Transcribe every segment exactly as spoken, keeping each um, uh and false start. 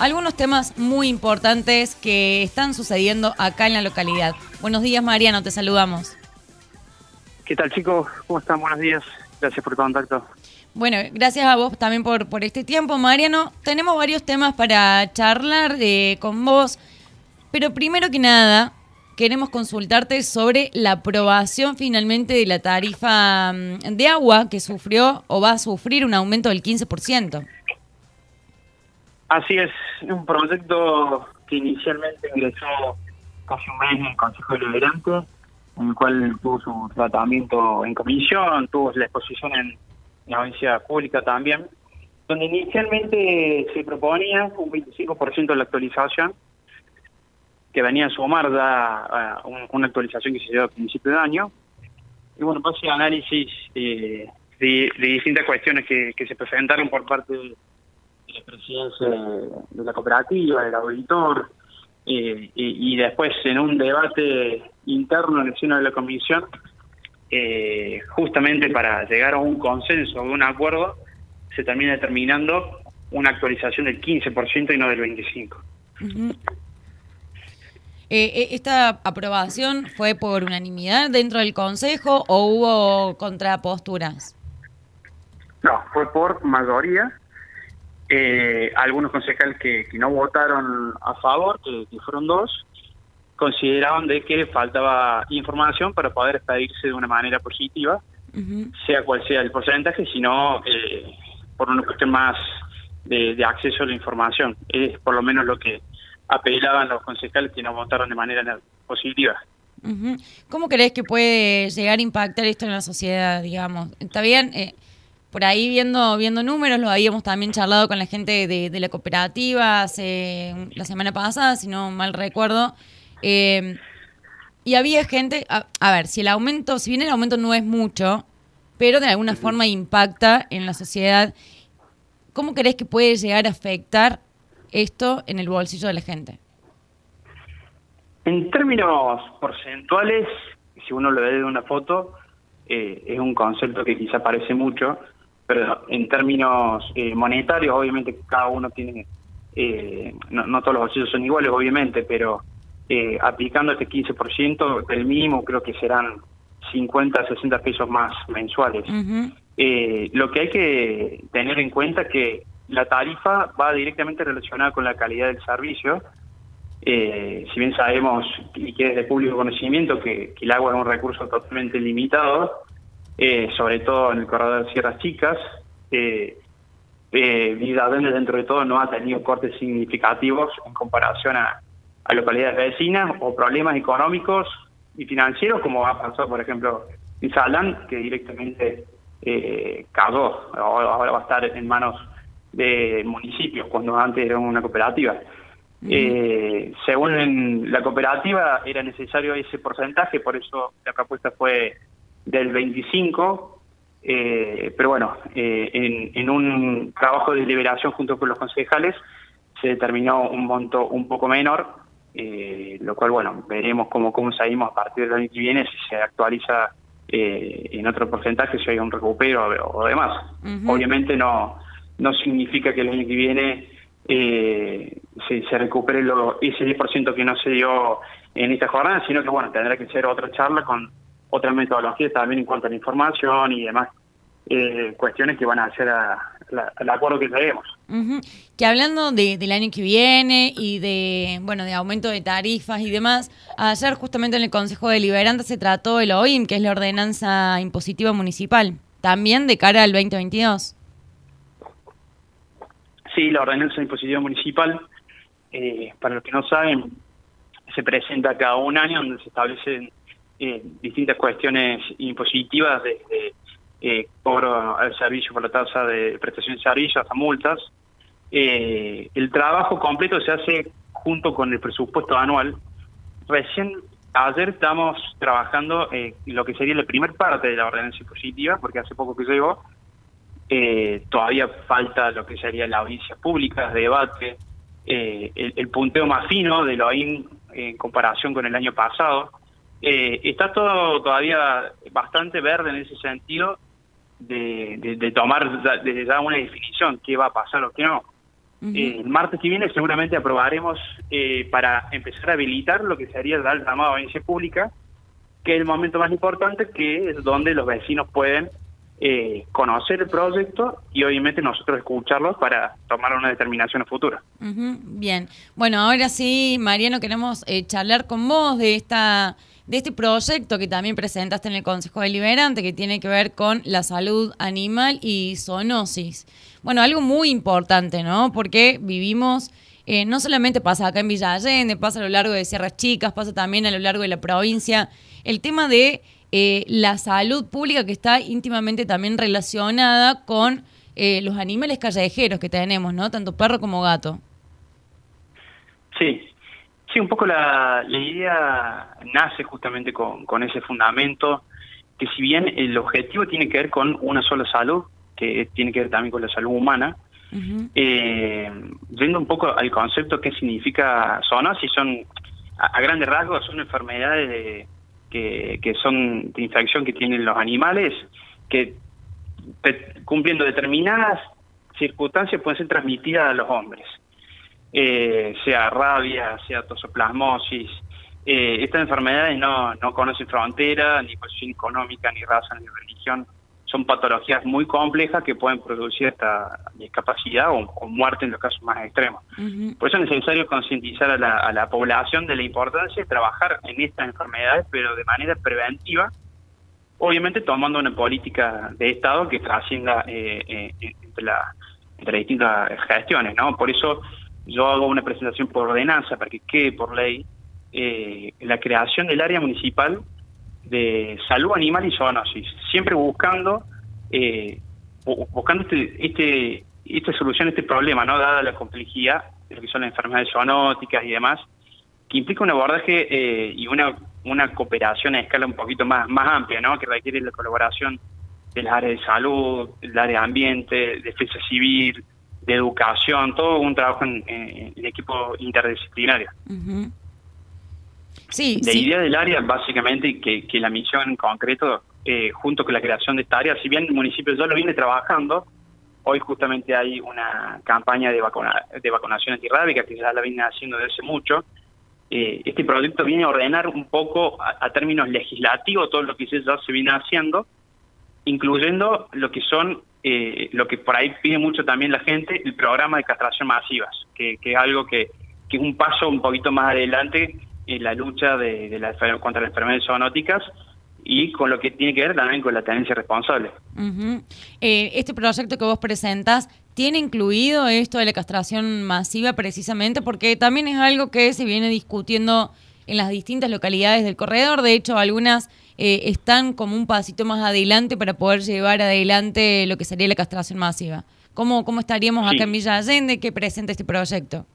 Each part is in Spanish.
algunos temas muy importantes que están sucediendo acá en la localidad. Buenos días, Mariano, te saludamos. ¿Qué tal, chicos? ¿Cómo están? Buenos días. Gracias por el contacto. Bueno, gracias a vos también por, por este tiempo, Mariano. Tenemos varios temas para charlar eh, con vos, pero primero que nada, queremos consultarte sobre la aprobación finalmente de la tarifa de agua que sufrió o va a sufrir un aumento del quince por ciento. Así es, un proyecto que inicialmente ingresó casi un mes en el Consejo Deliberante, en el cual tuvo su tratamiento en comisión, tuvo la exposición en la audiencia pública también, donde inicialmente se proponía un veinticinco por ciento de la actualización, que venía a sumar ya uh, una actualización que se dio a principio de año. Y bueno, pasé análisis eh, de, de distintas cuestiones que, que se presentaron por parte de la presidencia de la cooperativa, del auditor, eh, y, y después en un debate interno en el seno de la comisión, eh, justamente para llegar a un consenso, a un acuerdo, se termina determinando una actualización del quince por ciento y no del veinticinco por ciento. Uh-huh. Eh, ¿Esta aprobación fue por unanimidad dentro del Consejo o hubo contraposturas? No, fue por mayoría. Eh, algunos concejales que, que no votaron a favor, que, que fueron dos, consideraban de que faltaba información para poder expedirse de una manera positiva, uh-huh. sea cual sea el porcentaje, sino eh, por una cuestión más de, de acceso a la información. Es por lo menos lo que apelaban los concejales que no votaron de manera positiva. Uh-huh. ¿Cómo crees que puede llegar a impactar esto en la sociedad, digamos? Está bien, eh, por ahí viendo viendo números, lo habíamos también charlado con la gente de, de la cooperativa hace la semana pasada, si no mal recuerdo, eh, y había gente, a, a ver, si el aumento, si bien el aumento no es mucho, pero de alguna uh-huh. forma impacta en la sociedad, ¿cómo crees que puede llegar a afectar esto en el bolsillo de la gente? En términos porcentuales, si uno lo ve de una foto, eh, es un concepto que quizá parece mucho, pero en términos eh, monetarios, obviamente cada uno tiene, eh, no, no todos los bolsillos son iguales, obviamente, pero eh, aplicando este quince por ciento, el mínimo creo que serán cincuenta, sesenta pesos más mensuales. Uh-huh. Eh, lo que hay que tener en cuenta es que la tarifa va directamente relacionada con la calidad del servicio. Eh, si bien sabemos, y que es de público conocimiento, que, que el agua es un recurso totalmente limitado, eh, sobre todo en el corredor de Sierras Chicas, eh, eh, Villadende dentro de todo no ha tenido cortes significativos en comparación a, a localidades vecinas o problemas económicos y financieros, como ha pasado, por ejemplo, en Salán, que directamente eh, cayó, ahora va a estar en manos de municipios, cuando antes era una cooperativa. Uh-huh. Eh, según la cooperativa era necesario ese porcentaje, por eso la propuesta fue del veinticinco, eh, pero bueno, eh, en, en un trabajo de deliberación junto con los concejales se determinó un monto un poco menor, eh, lo cual, bueno, veremos cómo, cómo salimos a partir del año que viene, si se actualiza eh, en otro porcentaje, si hay un recupero o, o demás. Uh-huh. Obviamente no no significa que el año que viene eh, se, se recupere lo, ese diez por ciento que no se dio en esta jornada, sino que bueno, tendrá que ser otra charla con otra metodología también en cuanto a la información y demás eh, cuestiones que van a hacer a, a, al acuerdo que traemos. Uh-huh. Que hablando de, del año que viene y de bueno de aumento de tarifas y demás, ayer justamente en el Consejo Deliberante se trató el O I M, que es la Ordenanza Impositiva Municipal, también de cara al veinte veintidós. Sí, la ordenanza impositiva municipal, eh, para los que no saben, se presenta cada un año donde se establecen eh, distintas cuestiones impositivas, desde eh, cobro al servicio por la tasa de prestación de servicios hasta multas. Eh, el trabajo completo se hace junto con el presupuesto anual. Recién ayer estamos trabajando eh, lo que sería la primera parte de la ordenanza impositiva, porque hace poco que llegó. Eh, todavía falta lo que sería la audiencia pública, debate, eh, el, el punteo más fino de lo O I M en comparación con el año pasado. Eh, está todo todavía bastante verde en ese sentido de, de, de tomar desde ya una definición, qué va a pasar o qué no. Uh-huh. Eh, el martes que viene seguramente aprobaremos eh, para empezar a habilitar lo que sería dar el llamado a audiencia pública, que es el momento más importante, que es donde los vecinos pueden eh, conocer el proyecto y obviamente nosotros escucharlos para tomar una determinación futura. Uh-huh. Bien. Bueno, ahora sí, Mariano, queremos eh, charlar con vos de esta de este proyecto que también presentaste en el Consejo Deliberante, que tiene que ver con la salud animal y zoonosis. Bueno, algo muy importante, ¿no? Porque vivimos, eh, no solamente pasa acá en Villa Allende, pasa a lo largo de Sierras Chicas, pasa también a lo largo de la provincia, el tema de eh, la salud pública, que está íntimamente también relacionada con eh, los animales callejeros que tenemos, ¿no? Tanto perro como gato. Sí. Sí, un poco la, la idea nace justamente con, con ese fundamento, que si bien el objetivo tiene que ver con una sola salud, que tiene que ver también con la salud humana, uh-huh. eh, yendo un poco al concepto que significa zoonosis, son, a, a grandes rasgos, son enfermedades de, que, que son de infección que tienen los animales, que te, cumpliendo determinadas circunstancias pueden ser transmitidas a los hombres. Eh, sea rabia, sea toxoplasmosis. Eh, estas enfermedades no, no conocen fronteras, ni posición económica, ni raza, ni religión. Son patologías muy complejas que pueden producir esta discapacidad o, o muerte en los casos más extremos. Uh-huh. Por eso es necesario concientizar a la, a la población de la importancia de trabajar en estas enfermedades, pero de manera preventiva, obviamente tomando una política de Estado que trascienda eh, eh, entre, la, entre distintas gestiones, ¿no? Por eso yo hago una presentación por ordenanza para que quede por ley eh, la creación del área municipal de salud animal y zoonosis, siempre buscando eh, buscando este, este esta solución a este problema, no dada la complejidad de lo que son las enfermedades zoonóticas y demás, que implica un abordaje eh, y una una cooperación a escala un poquito más más amplia, ¿no? Que requiere la colaboración de las áreas de salud, del área de ambiente, defensa civil, de educación, todo un trabajo en, en, en equipo interdisciplinario. Uh-huh. Sí, la sí. idea del área, básicamente, que, que la misión en concreto, eh, junto con la creación de esta área, si bien el municipio ya lo viene trabajando, hoy justamente hay una campaña de, vacuna, de vacunación antirrábica que ya la viene haciendo desde hace mucho. Eh, este proyecto viene a ordenar un poco, a, a términos legislativos, todo lo que ya se viene haciendo, incluyendo lo que son Eh, lo que por ahí pide mucho también la gente, el programa de castración masivas, que, que es algo que, que es un paso un poquito más adelante en la lucha de, de la, contra las enfermedades zoonóticas y con lo que tiene que ver también con la tenencia responsable. Uh-huh. Eh, este proyecto que vos presentás, ¿tiene incluido esto de la castración masiva precisamente? Porque también es algo que se viene discutiendo en las distintas localidades del corredor. De hecho, algunas eh, están como un pasito más adelante para poder llevar adelante lo que sería la castración masiva. ¿Cómo, cómo estaríamos sí. acá en Villa Allende que presenta este proyecto?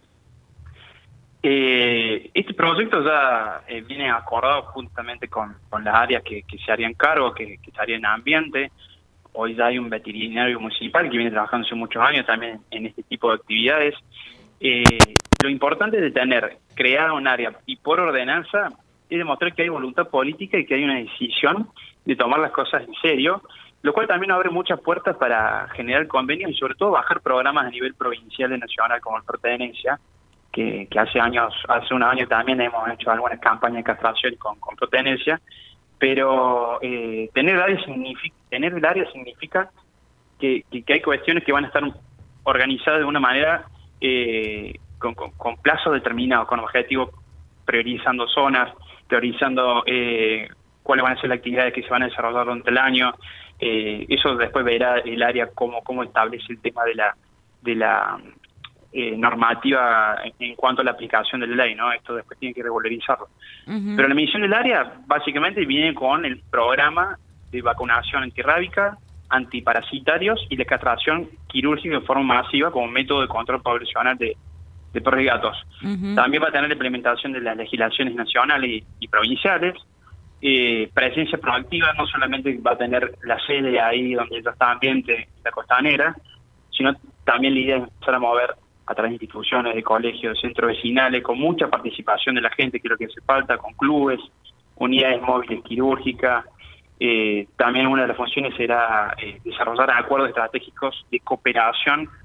Eh, este proyecto ya eh, viene acordado juntamente con, con las áreas que, que se harían cargo, que, que estarían en ambiente. Hoy ya hay un veterinario municipal que viene trabajando hace muchos años también en este tipo de actividades. Eh, lo importante de tener creada un área y por ordenanza es demostrar que hay voluntad política y que hay una decisión de tomar las cosas en serio, lo cual también abre muchas puertas para generar convenios y sobre todo bajar programas a nivel provincial y nacional como el Protenencia, que, que hace años, hace unos años también hemos hecho algunas campañas de castración con, con Protenencia, pero eh, tener el área significa, tener el área significa que, que, que hay cuestiones que van a estar organizadas de una manera eh, con, con, con plazos determinados, con objetivos, priorizando zonas, priorizando eh, cuáles van a ser las actividades que se van a desarrollar durante el año. Eh, eso después verá el área cómo, cómo establece el tema de la de la eh, normativa en, en cuanto a la aplicación de la ley, ¿no? Esto después tiene que regularizarlo. Uh-huh. Pero la misión del área básicamente viene con el programa de vacunación antirrábica, antiparasitarios y la castración quirúrgica de forma masiva como método de control poblacional de, de perros y gatos. Uh-huh. También va a tener la implementación de las legislaciones nacionales y, y provinciales. Eh, presencia proactiva, no solamente va a tener la sede ahí donde ya está ambiente, la costanera, sino también la idea es empezar a mover a través de instituciones, de colegios, de centros vecinales, con mucha participación de la gente, que es lo que hace falta, con clubes, unidades móviles quirúrgicas. Eh, también una de las funciones será eh, desarrollar acuerdos estratégicos de cooperación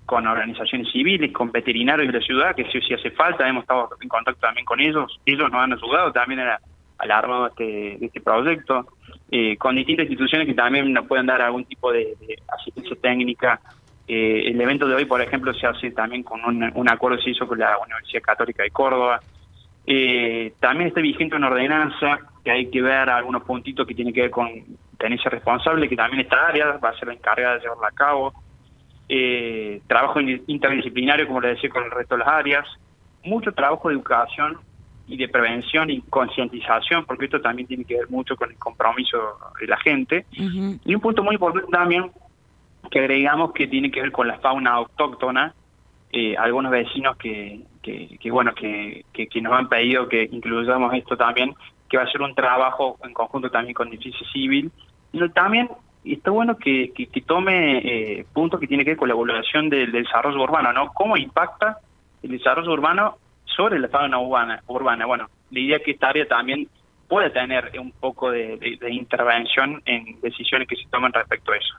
con organizaciones civiles, con veterinarios de la ciudad, que sí o sí hace falta, hemos estado en contacto también con ellos, ellos nos han ayudado también a, al armado de este, de este proyecto, eh, con distintas instituciones que también nos pueden dar algún tipo de, de asistencia técnica. Eh, el evento de hoy, por ejemplo, se hace también con un, un acuerdo que se hizo con la Universidad Católica de Córdoba. Eh, también está vigente una ordenanza que hay que ver algunos puntitos que tienen que ver con tenencia responsable, que también esta área va a ser la encargada de llevarla a cabo. Eh, trabajo interdisciplinario, como les decía, con el resto de las áreas. Mucho trabajo de educación y de prevención y concientización, porque esto también tiene que ver mucho con el compromiso de la gente. Uh-huh. Y un punto muy importante también, que agregamos, que tiene que ver con la fauna autóctona. Eh, algunos vecinos que, que, que bueno, que, que, que nos han pedido que incluyamos esto también, que va a ser un trabajo en conjunto también con Defensa Civil. Y también está bueno que, que, que tome eh, puntos que tiene que ver con la evaluación del, del desarrollo urbano, ¿no? ¿Cómo impacta el desarrollo urbano sobre la fauna urbana? urbana? Bueno, la idea es que esta área también puede tener un poco de, de, de intervención en decisiones que se toman respecto a eso.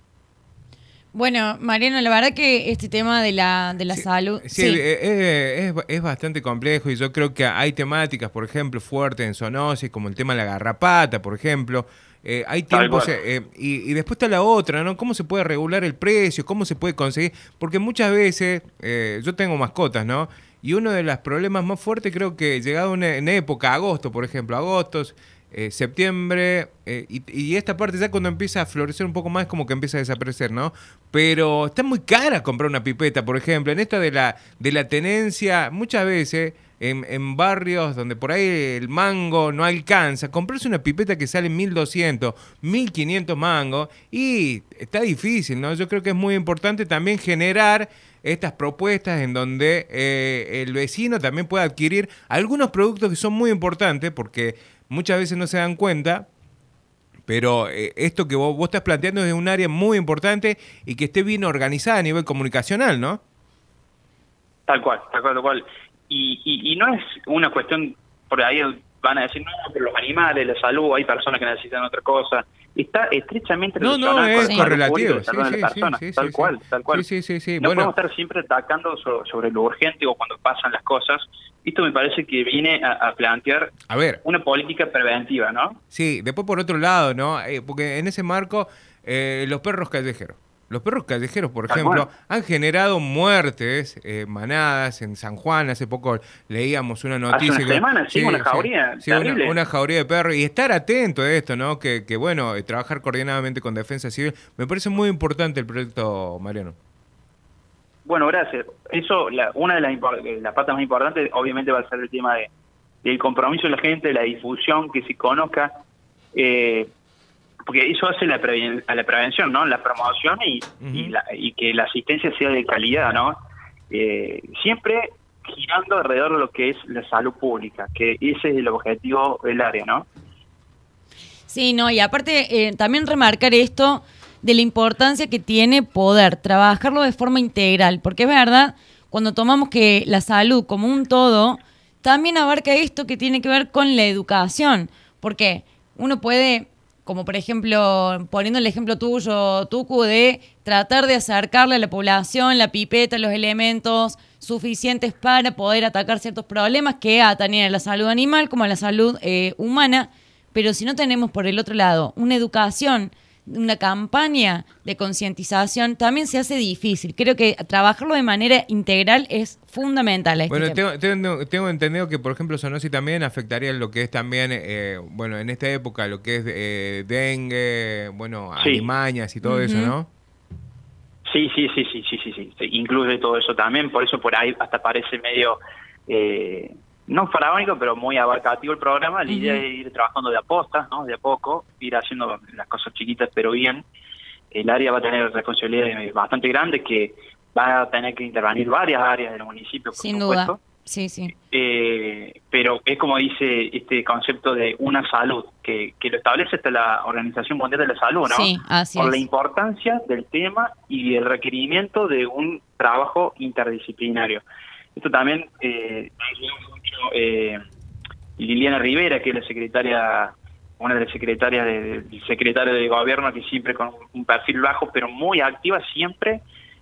Bueno, Mariano, la verdad que este tema de la de la sí, salud... Sí, sí. Es, es, es bastante complejo y yo creo que hay temáticas, por ejemplo, fuertes en zoonosis, como el tema de la garrapata, por ejemplo. Eh, hay tiempos eh, y, y después está la otra, ¿no? ¿Cómo se puede regular el precio? ¿Cómo se puede conseguir? Porque muchas veces, eh, yo tengo mascotas, ¿no? Y uno de los problemas más fuertes creo que llegado una, en época, agosto, por ejemplo, agosto... Eh, septiembre, eh, y, y esta parte ya cuando empieza a florecer un poco más es como que empieza a desaparecer, ¿no? Pero está muy cara comprar una pipeta, por ejemplo, en esta de la de la tenencia, muchas veces en, en barrios donde por ahí el mango no alcanza, comprarse una pipeta que sale mil doscientos, mil quinientos mangos, y está difícil, ¿no? Yo creo que es muy importante también generar estas propuestas en donde eh, el vecino también pueda adquirir algunos productos que son muy importantes, porque muchas veces no se dan cuenta, pero eh, esto que vos, vos estás planteando es un área muy importante y que esté bien organizada a nivel comunicacional, ¿no? Tal cual, tal cual, tal cual. Y, y, y no es una cuestión, por ahí van a decir, no, pero los animales, la salud, hay personas que necesitan otra cosa. Está estrechamente relacionado. No, no, es con correlativo. Sí, sí, de la persona, sí, sí, tal sí, cual, tal cual. Sí, sí, sí, sí. No bueno. podemos estar siempre atacando so, sobre lo urgente o cuando pasan las cosas. Esto me parece que viene a, a plantear a ver. una política preventiva, ¿no? Sí, después por otro lado, ¿no? Eh, porque en ese marco, eh, los perros callejeros. Los perros callejeros, por Tal ejemplo, cual. han generado muertes, eh, manadas en San Juan. Hace poco leíamos una noticia. Hace una que, semana, sí, una jauría. Sí, sí una, una jauría de perros. Y estar atento a esto, ¿no? Que, que bueno, eh, trabajar coordinadamente con Defensa Civil. Me parece muy importante el proyecto, Mariano. Bueno, gracias. Eso, la, una de las, las patas más importantes, obviamente, va a ser el tema de del compromiso de la gente, de la difusión, que se conozca, eh, porque eso hace la, preven a la prevención, ¿no? La promoción y, uh-huh. y, la, y que la asistencia sea de calidad, ¿no? Eh, siempre girando alrededor de lo que es la salud pública, que ese es el objetivo del área, ¿no? Sí, no, y aparte eh, también remarcar esto de la importancia que tiene poder trabajarlo de forma integral, porque es verdad, cuando tomamos que la salud como un todo, también abarca esto que tiene que ver con la educación, porque uno puede, como por ejemplo, poniendo el ejemplo tuyo, Tucu, de tratar de acercarle a la población la pipeta, los elementos suficientes para poder atacar ciertos problemas que atañen a la salud animal como a la salud eh, humana, pero si no tenemos por el otro lado una educación, una campaña de concientización, también se hace difícil. Creo que trabajarlo de manera integral es fundamental. Este bueno, tengo, tengo, tengo entendido que, por ejemplo, zoonosis también afectaría lo que es también, eh, bueno, en esta época, lo que es eh, dengue, bueno, sí. alimañas y todo uh-huh. eso, ¿no? Sí, sí, sí, sí, sí, sí, sí, sí, incluye todo eso también, por eso por ahí hasta parece medio... Eh, no faraónico, pero muy abarcativo el programa. La idea uh-huh. es ir trabajando de a posta, ¿no? De a poco, ir haciendo las cosas chiquitas pero bien. El área va a tener responsabilidades bastante grandes, que va a tener que intervenir varias áreas del municipio, por Sin supuesto. duda, sí, sí. Eh, pero es como dice este concepto de una salud, que, que lo establece hasta la Organización Mundial de la Salud, ¿no? Sí, así Por es. la importancia del tema y el requerimiento de un trabajo interdisciplinario. Esto también eh, me ayudó mucho eh, Liliana Rivera, que es la secretaria, una de las secretarias del de, de secretario de gobierno, que siempre con un perfil bajo, pero muy activa siempre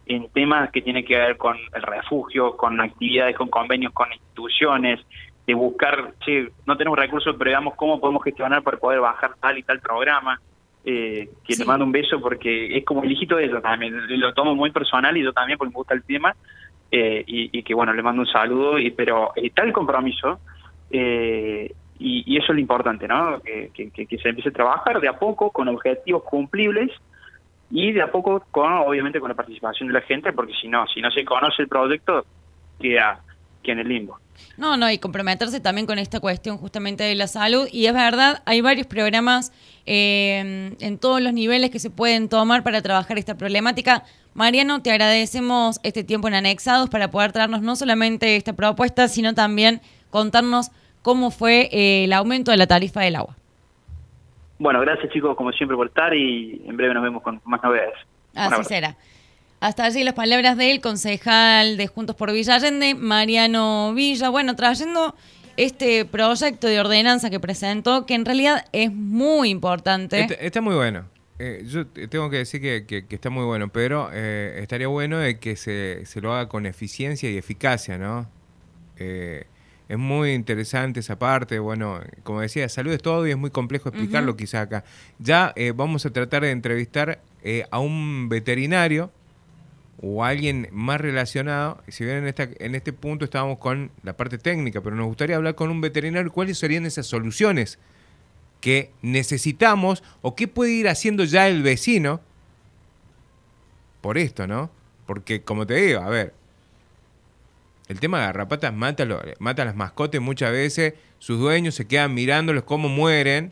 en temas que tienen que ver con el refugio, con actividades, con convenios con instituciones, de buscar, che, no tenemos recursos, pero digamos cómo podemos gestionar para poder bajar tal y tal programa. Eh, que sí. Le mando un beso porque es como el hijito de ellos también, lo tomo muy personal y yo también porque me gusta el tema, eh, y, y que bueno, le mando un saludo, y pero está el compromiso, eh, y, y eso es lo importante, ¿no? Que, que, que se empiece a trabajar de a poco con objetivos cumplibles y de a poco con, obviamente, con la participación de la gente, porque si no, si no se conoce el proyecto, queda, queda en el limbo. No, no, y comprometerse también con esta cuestión justamente de la salud. Y es verdad, hay varios programas eh, en todos los niveles que se pueden tomar para trabajar esta problemática. Mariano, te agradecemos este tiempo en Anexados para poder traernos no solamente esta propuesta, sino también contarnos cómo fue eh, el aumento de la tarifa del agua. Bueno, gracias chicos, como siempre, por estar, y en breve nos vemos con más novedades. Así será. Hasta allí las palabras del concejal de Juntos por Villa Allende, Mariano Villa, bueno, trayendo este proyecto de ordenanza que presentó, que en realidad es muy importante. Está, está muy bueno. Eh, yo tengo que decir que, que, que está muy bueno, pero eh, estaría bueno de que se, se lo haga con eficiencia y eficacia, ¿no? Eh, es muy interesante esa parte. Bueno, como decía, salud es todo y es muy complejo explicarlo uh-huh. quizás acá. Ya eh, vamos a tratar de entrevistar eh, a un veterinario o alguien más relacionado. Si bien en, esta, en este punto estábamos con la parte técnica, pero nos gustaría hablar con un veterinario cuáles serían esas soluciones que necesitamos o qué puede ir haciendo ya el vecino por esto, ¿no? Porque, como te digo, a ver, el tema de garrapatas mata, lo, mata a las mascotas muchas veces, sus dueños se quedan mirándolos cómo mueren,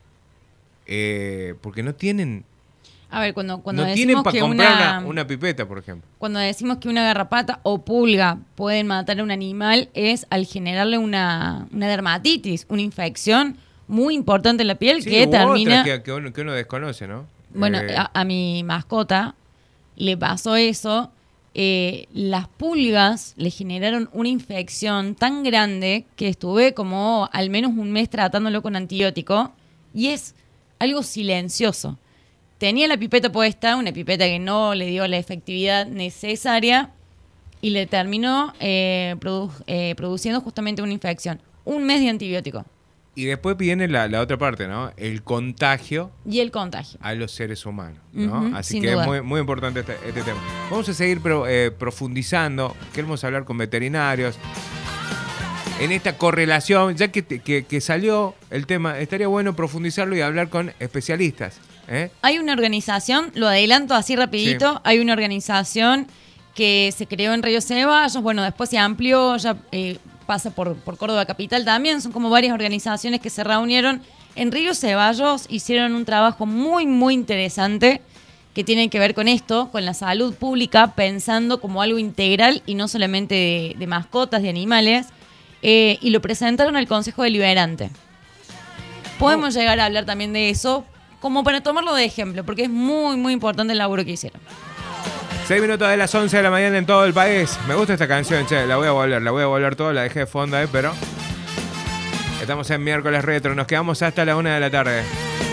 eh, porque no tienen... A ver, cuando, cuando no decimos tienen para que comprar una, una, una pipeta, por ejemplo. Cuando decimos que una garrapata o pulga pueden matar a un animal, es al generarle una, una dermatitis, una infección muy importante en la piel, sí, que termina... Otra que, que, uno, que uno desconoce, ¿no? Bueno, eh... a, a mi mascota le pasó eso. Eh, las pulgas le generaron una infección tan grande que estuve como al menos un mes tratándolo con antibiótico, y es algo silencioso. Tenía la pipeta puesta, una pipeta que no le dio la efectividad necesaria y le terminó eh, produ- eh, produciendo justamente una infección. Un mes de antibiótico. Y después viene la, la otra parte, ¿no? El contagio. Y el contagio. A los seres humanos, ¿no? Uh-huh, Así que duda. es muy, muy importante este, este tema. Vamos a seguir pro, eh, profundizando. Queremos hablar con veterinarios. En esta correlación, ya que, que, que salió el tema, estaría bueno profundizarlo y hablar con especialistas. ¿eh? Hay una organización, lo adelanto así rapidito, sí. Hay una organización que se creó en Río Ceballos, bueno, después se amplió, ya... Eh, pasa por, por Córdoba Capital también, son como varias organizaciones que se reunieron en Río Ceballos, hicieron un trabajo muy, muy interesante que tiene que ver con esto, con la salud pública, pensando como algo integral y no solamente de, de mascotas, de animales, eh, y lo presentaron al Consejo Deliberante. Podemos oh. llegar a hablar también de eso, como para tomarlo de ejemplo, porque es muy, muy importante el laburo que hicieron. Seis minutos de las once de la mañana en todo el país. Me gusta esta canción, che, la voy a volver, la voy a volver toda, la dejé de fondo, eh, pero estamos en miércoles retro, nos quedamos hasta la una de la tarde.